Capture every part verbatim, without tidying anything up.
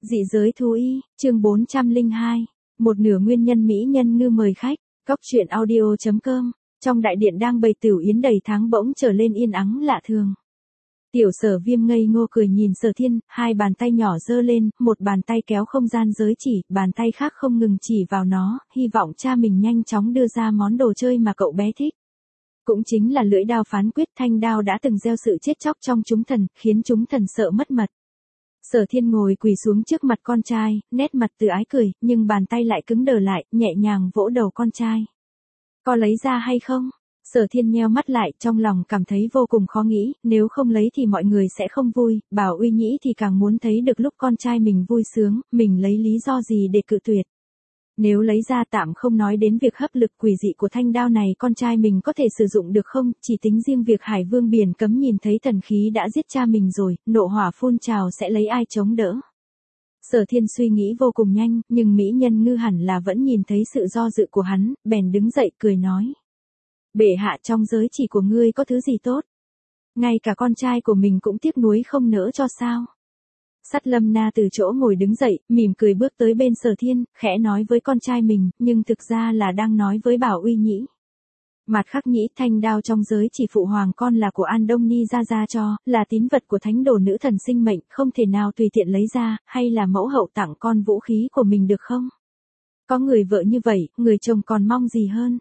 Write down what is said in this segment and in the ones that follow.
Dị giới thú y, chương bốn trăm lẻ hai. Một nửa nguyên nhân mỹ nhân ngư mời khách, Cóc truyện audio chấm com. Trong đại điện đang bày tửu yến đầy tháng bỗng trở lên yên ắng lạ thường. Tiểu Sở Viêm ngây ngô cười nhìn Sở Thiên, hai bàn tay nhỏ giơ lên, một bàn tay kéo không gian giới chỉ, bàn tay khác không ngừng chỉ vào nó, hy vọng cha mình nhanh chóng đưa ra món đồ chơi mà cậu bé thích. Cũng chính là lưỡi đao phán quyết, thanh đao đã từng gieo sự chết chóc trong chúng thần, khiến chúng thần sợ mất mật. Sở Thiên ngồi quỳ xuống trước mặt con trai, nét mặt từ ái cười, nhưng bàn tay lại cứng đờ lại, nhẹ nhàng vỗ đầu con trai. Có lấy ra hay không? Sở Thiên nheo mắt lại, trong lòng cảm thấy vô cùng khó nghĩ, nếu không lấy thì mọi người sẽ không vui, Bảo Uy Nhĩ thì càng muốn thấy được lúc con trai mình vui sướng, mình lấy lý do gì để cự tuyệt. Nếu lấy ra tạm không nói đến việc hấp lực quỷ dị của thanh đao này con trai mình có thể sử dụng được không, chỉ tính riêng việc Hải Vương biển cấm nhìn thấy thần khí đã giết cha mình rồi, nộ hỏa phun trào sẽ lấy ai chống đỡ. Sở Thiên suy nghĩ vô cùng nhanh, nhưng mỹ nhân ngư hẳn là vẫn nhìn thấy sự do dự của hắn, bèn đứng dậy cười nói. Bệ hạ, trong giới chỉ của ngươi có thứ gì tốt? Ngay cả con trai của mình cũng tiếc nuối không nỡ cho sao? Sắt Lâm Na từ chỗ ngồi đứng dậy, mỉm cười bước tới bên Sở Thiên, khẽ nói với con trai mình, nhưng thực ra là đang nói với Bảo Uy Nhĩ. Mặt Khắc Nhĩ, thanh đao trong giới chỉ phụ hoàng con là của An Đông Ni ra ra cho, là tín vật của thánh đồ nữ thần sinh mệnh, không thể nào tùy tiện lấy ra, hay là mẫu hậu tặng con vũ khí của mình được không? Có người vợ như vậy, người chồng còn mong gì hơn?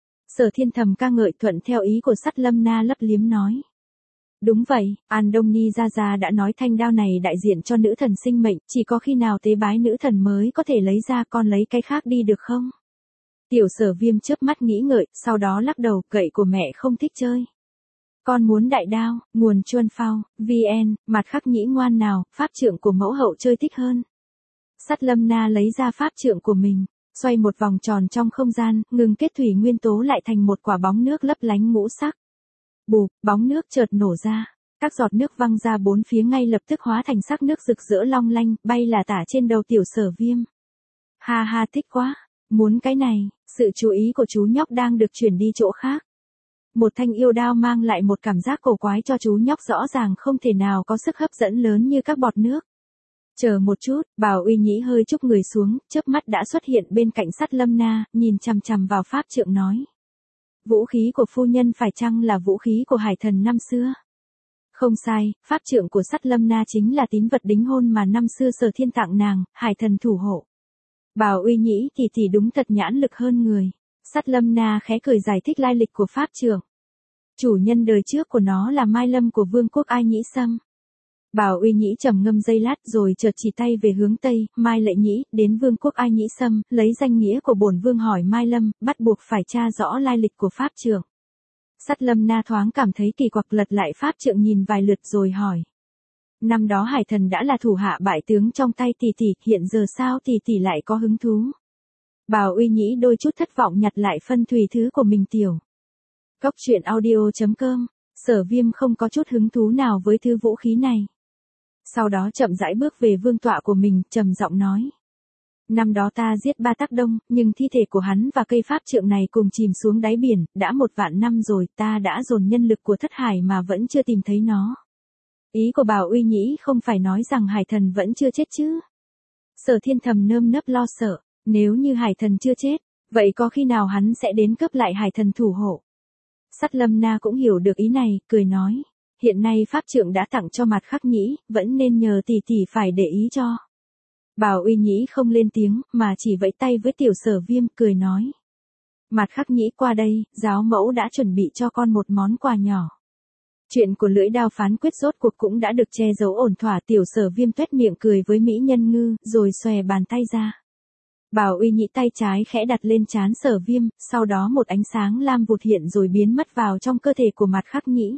Sở Thiên thầm ca ngợi thuận theo ý của Sắt Lâm Na lấp liếm nói. Đúng vậy, An Đông Ni Gia Gia đã nói thanh đao này đại diện cho nữ thần sinh mệnh, chỉ có khi nào tế bái nữ thần mới có thể lấy ra, con lấy cái khác đi được không? Tiểu Sở Viêm chớp mắt nghĩ ngợi, sau đó lắc đầu, gậy của mẹ không thích chơi. Con muốn đại đao, nguồn chuân phao, vn, Mặt Khắc Nhĩ ngoan nào, pháp trượng của mẫu hậu chơi thích hơn. Sắt Lâm Na lấy ra pháp trượng của mình, xoay một vòng tròn trong không gian, ngừng kết thủy nguyên tố lại thành một quả bóng nước lấp lánh ngũ sắc. Bụp, bóng nước chợt nổ ra, các giọt nước văng ra bốn phía ngay lập tức hóa thành sắc nước rực rỡ long lanh, bay là tả trên đầu Tiểu Sở Viêm. Ha ha, thích quá, muốn cái này. Sự chú ý của chú nhóc đang được chuyển đi chỗ khác. Một thanh yêu đao mang lại một cảm giác cổ quái cho chú nhóc, rõ ràng không thể nào có sức hấp dẫn lớn như các bọt nước. Chờ một chút, Bảo Uy Nhĩ hơi chúc người xuống, chớp mắt đã xuất hiện bên cạnh Sắt Lâm Na, nhìn chằm chằm vào pháp trượng nói. Vũ khí của phu nhân phải chăng là vũ khí của hải thần năm xưa? Không sai, pháp trượng của Sắt Lâm Na chính là tín vật đính hôn mà năm xưa Sở Thiên tặng nàng, hải thần thủ hộ. Bảo Uy Nhĩ thì thì đúng thật nhãn lực hơn người. Sắt Lâm Na khẽ cười giải thích lai lịch của pháp trượng. Chủ nhân đời trước của nó là Mai Lâm của vương quốc Ai Nhĩ Sâm. Bảo Uy Nhĩ trầm ngâm giây lát rồi chợt chỉ tay về hướng tây, Mai Lệ Nhĩ, đến vương quốc Ai Nhĩ Sâm, lấy danh nghĩa của bổn vương hỏi Mai Lâm, bắt buộc phải tra rõ lai lịch của pháp trượng. Sắt Lâm Na thoáng cảm thấy kỳ quặc, lật lại pháp trượng nhìn vài lượt rồi hỏi. Năm đó hải thần đã là thủ hạ bại tướng trong tay tỷ tỷ, hiện giờ sao tỷ tỷ lại có hứng thú? Bảo Uy Nhĩ đôi chút thất vọng nhặt lại phân thùy thứ của mình tiểu. Cóc truyện audio chấm com, Sở Viêm không có chút hứng thú nào với thứ vũ khí này. Sau đó chậm rãi bước về vương tọa của mình, trầm giọng nói. Năm đó ta giết ba Tác Đông, nhưng thi thể của hắn và cây pháp trượng này cùng chìm xuống đáy biển, đã một vạn năm rồi, ta đã dồn nhân lực của thất hải mà vẫn chưa tìm thấy nó. Ý của Bảo Uy Nhĩ không phải nói rằng hải thần vẫn chưa chết chứ? Sở Thiên thầm nơm nớp lo sợ, nếu như hải thần chưa chết, vậy có khi nào hắn sẽ đến cướp lại hải thần thủ hộ? Sắt Lâm Na cũng hiểu được ý này, cười nói, hiện nay pháp trượng đã tặng cho Mặt Khắc Nhĩ, vẫn nên nhờ tỷ tỷ phải để ý cho. Bảo Uy Nhĩ không lên tiếng, mà chỉ vẫy tay với Tiểu Sở Viêm, cười nói. Mặt Khắc Nhĩ qua đây, giáo mẫu đã chuẩn bị cho con một món quà nhỏ. Chuyện của lưỡi đao phán quyết rốt cuộc cũng đã được che giấu ổn thỏa. Tiểu Sở Viêm tuét miệng cười với mỹ nhân ngư, rồi xòe bàn tay ra. Bảo Uy Nhĩ tay trái khẽ đặt lên trán Sở Viêm, sau đó một ánh sáng lam vụt hiện rồi biến mất vào trong cơ thể của Mặt Khắc Nhĩ.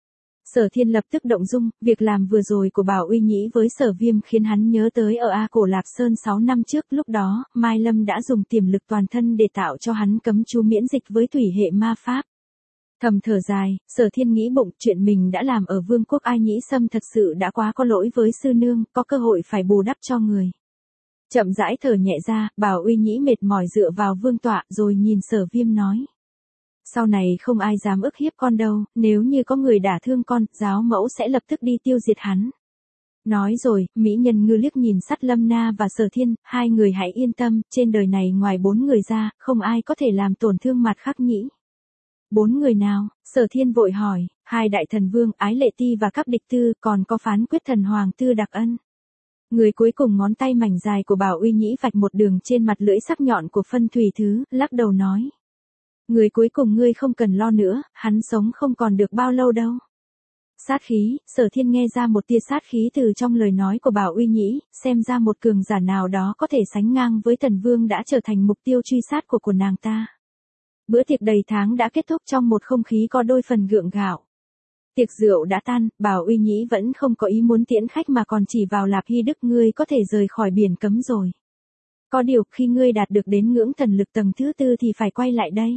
Sở Thiên lập tức động dung, việc làm vừa rồi của Bảo Uy Nhĩ với Sở Viêm khiến hắn nhớ tới ở A Cổ Lạp Sơn sáu năm trước, lúc đó, Mai Lâm đã dùng tiềm lực toàn thân để tạo cho hắn cấm chú miễn dịch với thủy hệ ma pháp. Thầm thở dài, Sở Thiên nghĩ bụng, chuyện mình đã làm ở vương quốc Ai Nhĩ Sâm thật sự đã quá có lỗi với sư nương, có cơ hội phải bù đắp cho người. Chậm rãi thở nhẹ ra, Bảo Uy Nhĩ mệt mỏi dựa vào vương tọa rồi nhìn Sở Viêm nói. Sau này không ai dám ức hiếp con đâu, nếu như có người đả thương con, giáo mẫu sẽ lập tức đi tiêu diệt hắn. Nói rồi, mỹ nhân ngư liếc nhìn Sắt Lâm Na và Sở Thiên, hai người hãy yên tâm, trên đời này ngoài bốn người ra, không ai có thể làm tổn thương mặt khắc nhĩ. Bốn người nào? Sở Thiên vội hỏi, hai đại thần vương, Ái Lệ Ti và Các Địch Tư, còn có phán quyết thần hoàng Tư Đặc Ân. Người cuối cùng ngón tay mảnh dài của Bảo Uy Nhĩ vạch một đường trên mặt lưỡi sắc nhọn của Phân Thủy Thứ, lắc đầu nói. Người cuối cùng ngươi không cần lo nữa, hắn sống không còn được bao lâu đâu. Sát khí, Sở Thiên nghe ra một tia sát khí từ trong lời nói của Bảo Uy Nhĩ, xem ra một cường giả nào đó có thể sánh ngang với Tần Vương đã trở thành mục tiêu truy sát của của nàng ta. Bữa tiệc đầy tháng đã kết thúc trong một không khí có đôi phần gượng gạo. Tiệc rượu đã tan, Bảo Uy Nhĩ vẫn không có ý muốn tiễn khách mà còn chỉ vào Lạp Hy Đức, ngươi có thể rời khỏi biển cấm rồi. Có điều khi ngươi đạt được đến ngưỡng thần lực tầng thứ tư thì phải quay lại đây.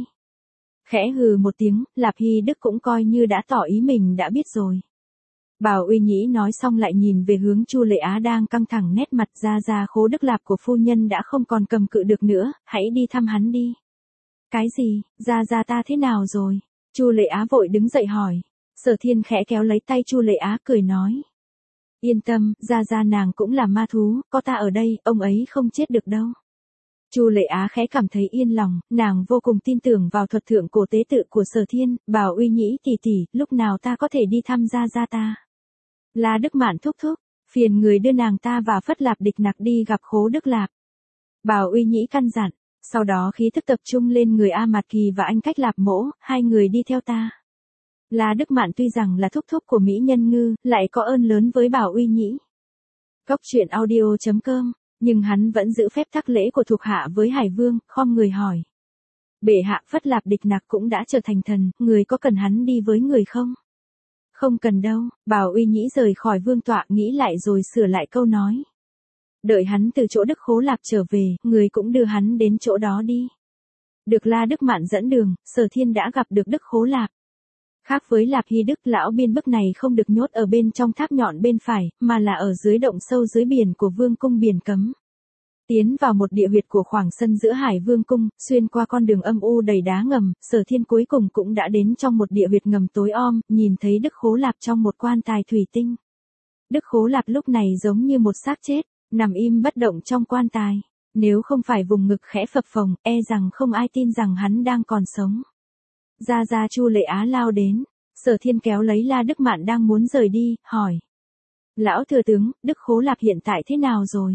Khẽ hừ một tiếng, Lạp Hy Đức cũng coi như đã tỏ ý mình đã biết rồi. Bảo Uy Nhĩ nói xong lại nhìn về hướng Chu Lệ Á đang căng thẳng nét mặt, ra ra Khố Đức Lạp của phu nhân đã không còn cầm cự được nữa, hãy đi thăm hắn đi. Cái gì, ra ra ta thế nào rồi? Chu Lệ Á vội đứng dậy hỏi. Sở Thiên khẽ kéo lấy tay Chu Lệ Á cười nói. Yên tâm, ra ra nàng cũng là ma thú, có ta ở đây, ông ấy không chết được đâu. Chu Lệ Á khẽ cảm thấy yên lòng, nàng vô cùng tin tưởng vào thuật thượng cổ tế tự của Sở Thiên, Bảo Uy Nhĩ tỷ tỷ, lúc nào ta có thể đi thăm ra ra ta. La Đức Mạn thúc thúc, phiền người đưa nàng ta và Phất Lạp Địch Nặc đi gặp Khố Đức Lạp. Bảo Uy Nhĩ căn dặn, sau đó khí thức tập trung lên người A Mạt Kỳ và anh Cách Lạp Mỗ, hai người đi theo ta. La Đức Mạn tuy rằng là thúc thúc của mỹ nhân ngư, lại có ơn lớn với Bảo Uy Nhĩ. Góc truyện audio chấm com, nhưng hắn vẫn giữ phép thắc lễ của thuộc hạ với Hải Vương, khom người hỏi. Bệ hạ, Phất Lạp Địch Nặc cũng đã trở thành thần, người có cần hắn đi với người không? Không cần đâu, Bảo Uy Nhĩ rời khỏi vương tọa nghĩ lại rồi sửa lại câu nói. Đợi hắn từ chỗ Đức Khố Lạp trở về, người cũng đưa hắn đến chỗ đó đi. Được La Đức Mạn dẫn đường, Sở Thiên đã gặp được Đức Khố Lạp. Khác với Lạp Hy Đức, lão biên bức này không được nhốt ở bên trong tháp nhọn bên phải, mà là ở dưới động sâu dưới biển của vương cung biển cấm. Tiến vào một địa huyệt của khoảng sân giữa Hải Vương cung, xuyên qua con đường âm u đầy đá ngầm, Sở Thiên cuối cùng cũng đã đến trong một địa huyệt ngầm tối om, nhìn thấy Đức Khố Lạp trong một quan tài thủy tinh. Đức Khố Lạp lúc này giống như một xác chết, nằm im bất động trong quan tài. Nếu không phải vùng ngực khẽ phập phồng, e rằng không ai tin rằng hắn đang còn sống. Ra ra Chu Lệ Á lao đến, Sở Thiên kéo lấy La Đức Mạn đang muốn rời đi, hỏi. Lão thừa tướng, Đức Khố Lạp hiện tại thế nào rồi?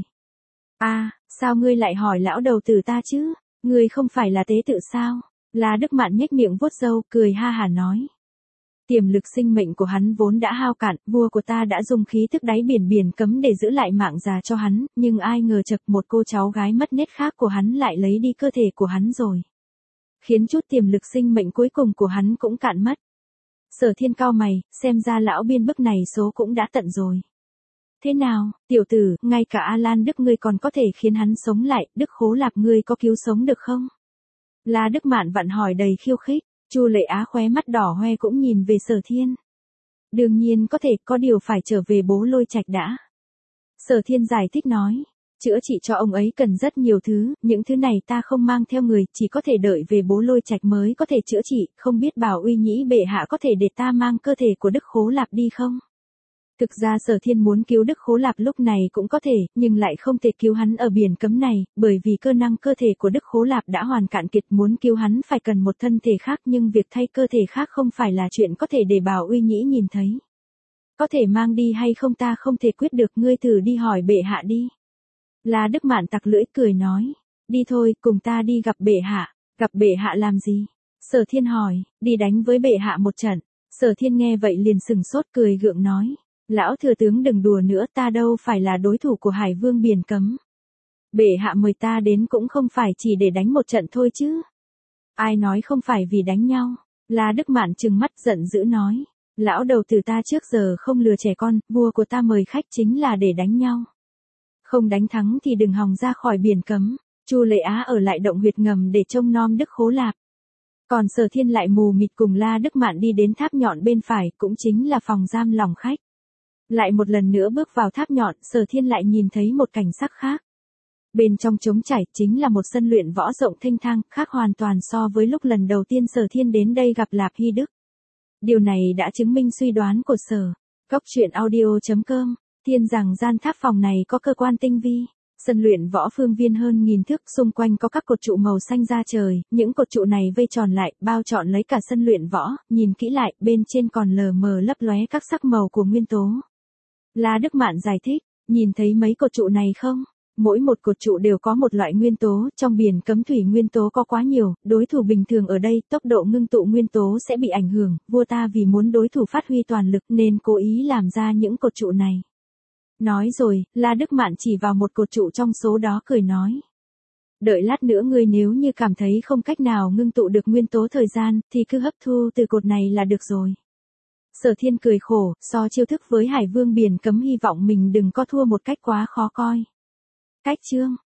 À, sao ngươi lại hỏi lão đầu tử ta chứ? Ngươi không phải là tế tự sao? La Đức Mạn nhếch miệng vuốt râu, cười ha hả nói. Tiềm lực sinh mệnh của hắn vốn đã hao cạn, vua của ta đã dùng khí thức đáy biển biển cấm để giữ lại mạng già cho hắn, nhưng ai ngờ chật một cô cháu gái mất nết khác của hắn lại lấy đi cơ thể của hắn rồi. Khiến chút tiềm lực sinh mệnh cuối cùng của hắn cũng cạn mất. Sở Thiên cau mày, xem ra lão biên bức này số cũng đã tận rồi. Thế nào, tiểu tử, ngay cả A-Lan Đức ngươi còn có thể khiến hắn sống lại, Đức Khố Lạp ngươi có cứu sống được không? La Đức Mạn vặn hỏi đầy khiêu khích, Chu Lệ Á khóe mắt đỏ hoe cũng nhìn về Sở Thiên. Đương nhiên có thể, có điều phải trở về Bố Lôi Trạch đã. Sở Thiên giải thích nói, chữa trị cho ông ấy cần rất nhiều thứ, những thứ này ta không mang theo người, chỉ có thể đợi về Bố Lôi Trạch mới có thể chữa trị, không biết Bảo Uy Nhĩ bệ hạ có thể để ta mang cơ thể của Đức Khố Lạp đi không? Thực ra Sở Thiên muốn cứu Đức Khố Lạp lúc này cũng có thể, nhưng lại không thể cứu hắn ở biển cấm này, bởi vì cơ năng cơ thể của Đức Khố Lạp đã hoàn cạn kiệt, muốn cứu hắn phải cần một thân thể khác, nhưng việc thay cơ thể khác không phải là chuyện có thể để Bảo Uy Nhĩ nhìn thấy. Có thể mang đi hay không ta không thể quyết được, ngươi thử đi hỏi bệ hạ đi. La Đức Mạn tặc lưỡi cười nói, đi thôi, cùng ta đi gặp bệ hạ. Gặp bệ hạ làm gì? Sở Thiên hỏi, đi đánh với bệ hạ một trận. Sở Thiên nghe vậy liền sừng sốt cười gượng nói. Lão thừa tướng đừng đùa nữa, ta đâu phải là đối thủ của Hải Vương biển cấm. Bệ hạ mời ta đến cũng không phải chỉ để đánh một trận thôi chứ. Ai nói không phải vì đánh nhau. La Đức Mạn trừng mắt giận dữ nói. Lão đầu tử ta trước giờ không lừa trẻ con, vua của ta mời khách chính là để đánh nhau. Không đánh thắng thì đừng hòng ra khỏi biển cấm. Chu Lệ Á ở lại động huyệt ngầm để trông nom Đức Khố Lạp. Còn Sở Thiên lại mù mịt cùng La Đức Mạn đi đến tháp nhọn bên phải, cũng chính là phòng giam lòng khách. Lại một lần nữa bước vào tháp nhọn, Sở Thiên lại nhìn thấy một cảnh sắc khác. Bên trong trống trải chính là một sân luyện võ rộng thênh thang, khác hoàn toàn so với lúc lần đầu tiên Sở Thiên đến đây gặp Lạp Hy Đức. Điều này đã chứng minh suy đoán của Sở. Góc truyện audio chấm com Tiên rằng gian tháp phòng này có cơ quan tinh vi. Sân luyện võ phương viên hơn nghìn thước, xung quanh có các cột trụ màu xanh da trời, những cột trụ này vây tròn lại, bao trọn lấy cả sân luyện võ, nhìn kỹ lại, bên trên còn lờ mờ lấp lóe các sắc màu của nguyên tố. La Đức Mạn giải thích, nhìn thấy mấy cột trụ này không? Mỗi một cột trụ đều có một loại nguyên tố, trong biển cấm thủy nguyên tố có quá nhiều, đối thủ bình thường ở đây, tốc độ ngưng tụ nguyên tố sẽ bị ảnh hưởng, vua ta vì muốn đối thủ phát huy toàn lực nên cố ý làm ra những cột trụ này. Nói rồi, La Đức Mạn chỉ vào một cột trụ trong số đó cười nói. Đợi lát nữa ngươi nếu như cảm thấy không cách nào ngưng tụ được nguyên tố thời gian, thì cứ hấp thu từ cột này là được rồi. Sở Thiên cười khổ, so chiêu thức với Hải Vương biển cấm hy vọng mình đừng có thua một cách quá khó coi. Cách chương